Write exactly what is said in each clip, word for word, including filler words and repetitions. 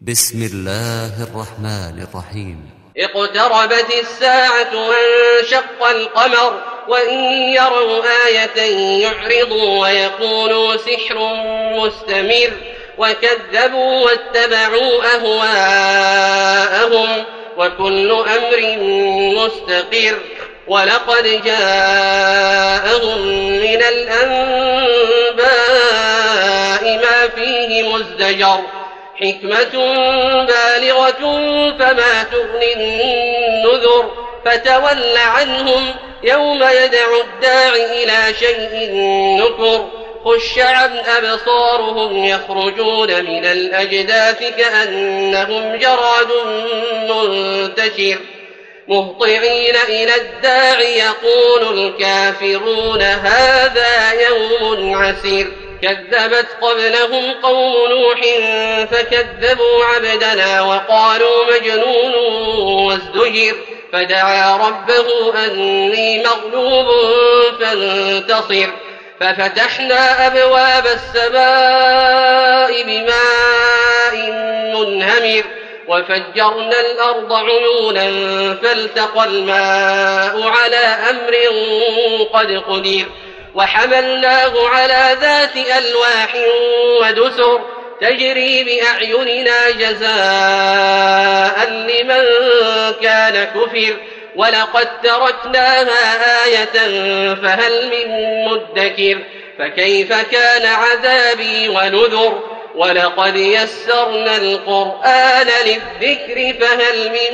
بسم الله الرحمن الرحيم. اقتربت الساعة وانشق القمر وإن يروا آية يعرضوا ويقولوا سحر مستمر وكذبوا واتبعوا أهواءهم وكل أمر مستقر ولقد جاءهم من الأنباء ما فيه مزدجر حكمة بالغة فما تغني النذر فتول عنهم يوم يدعو الداع إلى شيء نكر خش عن أبصارهم يخرجون من الأجداث كأنهم جراد منتشر مهطعين إلى الداع يقول الكافرون هذا يوم عسير كذبت قبلهم قوم نوح فكذبوا عبدنا وقالوا مجنون وازدجر فدعا ربه أني مغلوب فانتصر ففتحنا أبواب السماء بماء منهمر وفجرنا الأرض عيونا فالتقى الماء على أمر قد قدر وحملناه على ذات ألواح ودسر تجري بأعيننا جزاء لمن كان كفر ولقد تركناها آية فهل من مدكر فكيف كان عذابي ونذر ولقد يسرنا القرآن للذكر فهل من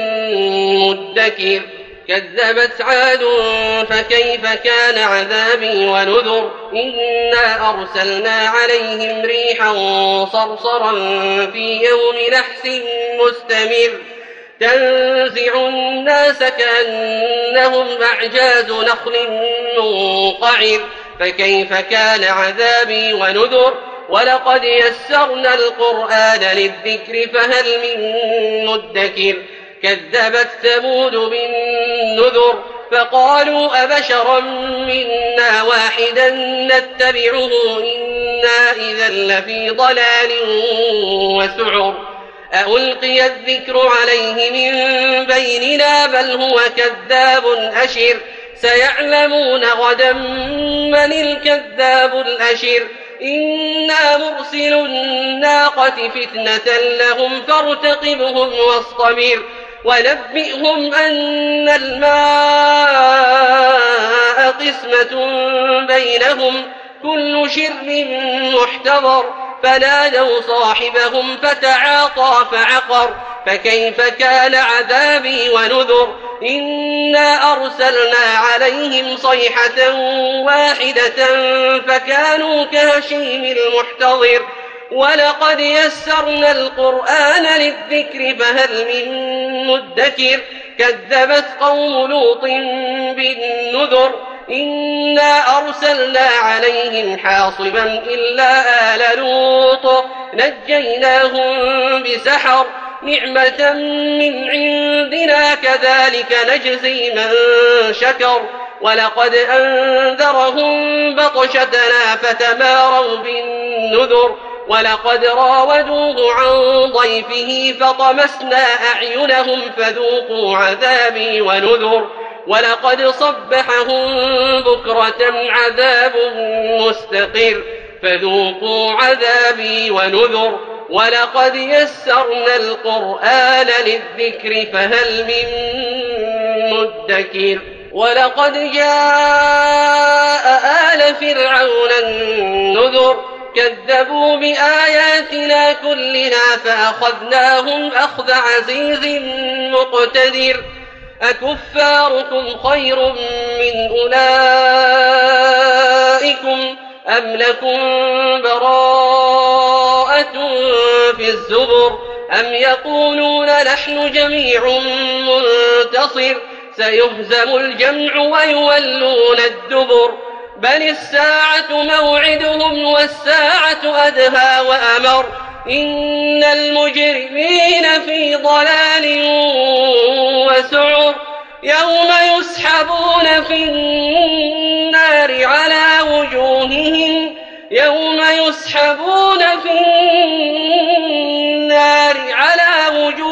مدكر كذبت عاد فكيف كان عذابي ونذر إنا أرسلنا عليهم ريحا صرصرا في يوم نحس مستمر تنزع الناس كأنهم أعجاز نخل منقعر فكيف كان عذابي ونذر ولقد يسرنا القرآن للذكر فهل من مدكر كذبت ثمود بالنذر فقالوا أبشرا منا واحدا نتبعه إنا إذا لفي ضلال وسعر ألقي الذكر عليه من بيننا بل هو كذاب أشر سيعلمون غدا من الكذاب الأشر إنا مرسل الناقة فتنة لهم فارتقبهم واصطبر ونبئهم أن الماء قسمة بينهم كل شرب محتضر فنادوا صاحبهم فتعاطى فعقر فكيف كان عذابي ونذر إنا أرسلنا عليهم صيحة واحدة فكانوا كهشيم المحتضر ولقد يسرنا القرآن للذكر فهل من مدكر كذبت قوم لوط بالنذر إنا أرسلنا عليهم حاصبا إلا آل لوط نجيناهم بسحر نعمة من عندنا كذلك نجزي من شكر ولقد أنذرهم بطشتنا فتماروا بالنذر ولقد راودوه عن ضيفه فطمسنا أعينهم فذوقوا عذابي ونذر ولقد صبحهم بكرة عذاب مستقر فذوقوا عذابي ونذر ولقد يسرنا القرآن للذكر فهل من مدكر ولقد جاء آل فرعون النذر كذبوا بآياتنا كلها فأخذناهم أخذ عزيز مقتدر أكفاركم خير من أولئكم أم لكم براءة في الزبر أم يقولون نحن جميع منتصر سيهزم الجمع ويولون الدبر بل الساعة موعدهم والساعة أدهى وأمر إن المجرمين في ضلال وسعر يوم يسحبون في النار على وجوههم يوم يسحبون في النار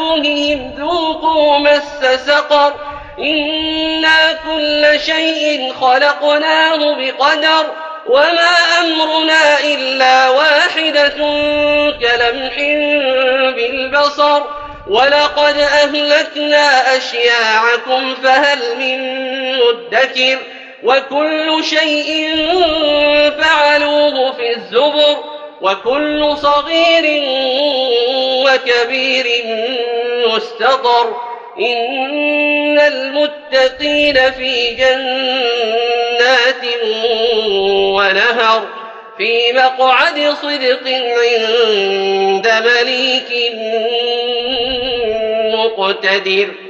وجوههم ذوقوا مس سقر إنا كل شيء خلقناه بقدر وما أمرنا إلا واحدة كلمح بالبصر ولقد أهلكنا أشياعكم فهل من مدكر وكل شيء فعلوه في الزبر وكل صغير وكبير مستطر إن المتقين في جنات ونهر في مقعد صدق عند مليك مقتدر.